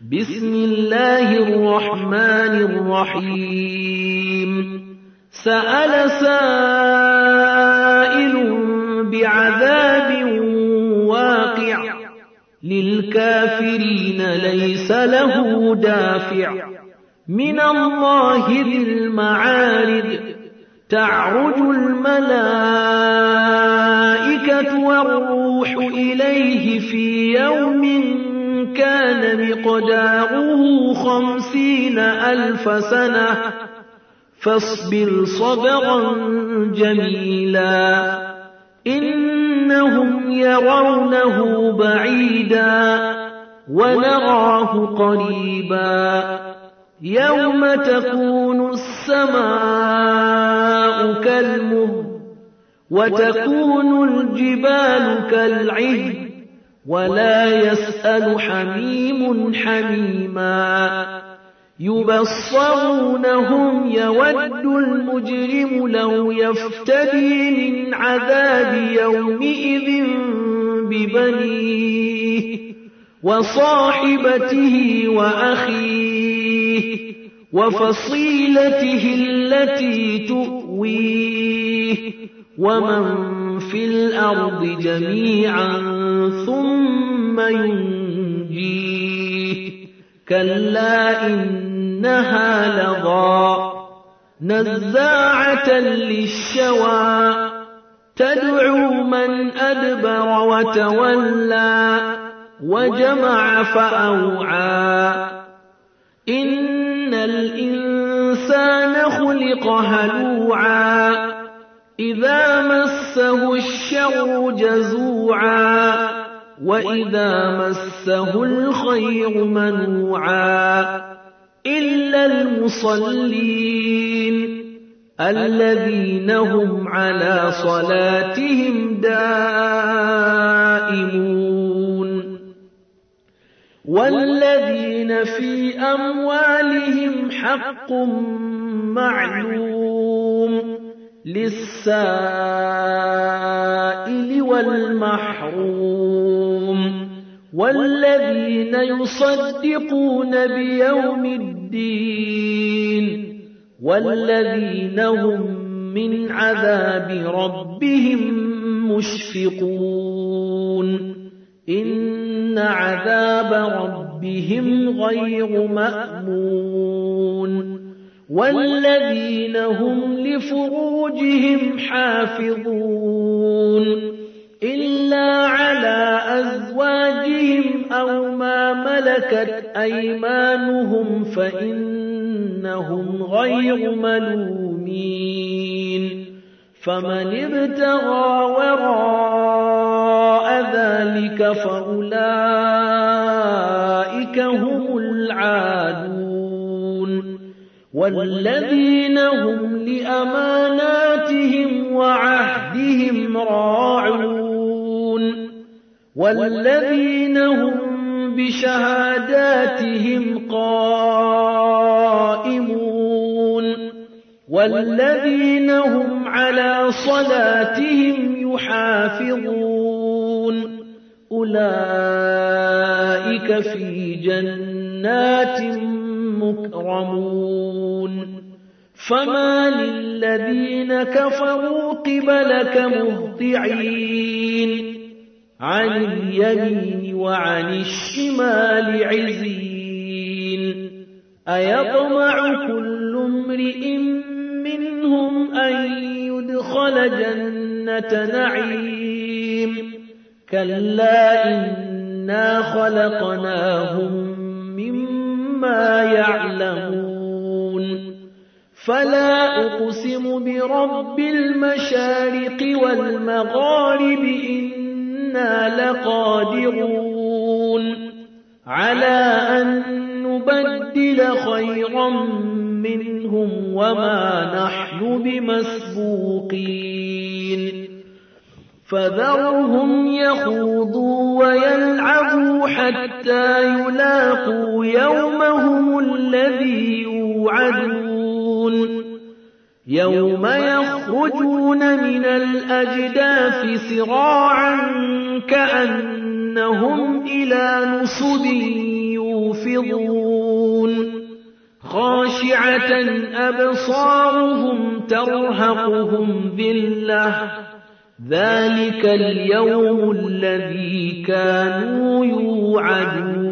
بسم الله الرحمن الرحيم سأل سائل بعذاب واقع للكافرين ليس له دافع من الله ذي المعارج تعرج الملائكة والروح إليه في يوم كان مقداره 50,000 سنة فاصبر صبرا جميلا إنهم يرونه بعيدا ونراه قريبا يوم تكون السماء كالمهل وتكون الجبال كالعهن ولا يسأل حميم حميما يبصرونهم يود المجرم لو يفتدي من عذاب يومئذ ببنيه وصاحبته وأخيه وفصيلته التي تؤويه ومن في الأرض جميعا ثم ينجيه كلا إنها لظى نزاعة للشوى تدعو من أدبر وتولى وجمع فأوعى إن الإنسان خلق هلوعا إذا مسه الشر جزوعا وإذا مسه الخير منوعا إلا المصلين الذين هم على صلاتهم دائمون والذين في أموالهم حق معلوم للسائل والمحروم والذين يصدقون بيوم الدين والذين هم من عذاب ربهم مشفقون إن عذاب ربهم غير مأمون والذين هم لفروجهم حافظون إلا على أزواجهم أو ما ملكت أيمانهم فإنهم غير ملومين فمن ابتغى وراء ذلك فأولئك هم العادون والذين هم لأماناتهم وعهدهم راعون والذين هم بشهاداتهم قائمون والذين هم على صلاتهم يحافظون أولئك في جنات مكرمون فما للذين كفروا قبلك مهطعين عن اليمين وعن الشمال عزين أيطمع كل امرئ منهم أن يدخل جنة نعيم كلا إنا خلقناهم مما يعلمون فلا أقسم برب المشارق والمغارب إنا لقادرون على أن نبدل خيرا منهم وما نحن بمسبوقين فذرهم يخوضوا ويلعبوا حتى يلاقوا يومهم الذي يوعدون يوم يخرجون من الأجداث سراعا كأنهم إلى نصب يقبضون خاشعة أبصارهم ترهقهم ذلة ذلك اليوم الذي كانوا يوعدون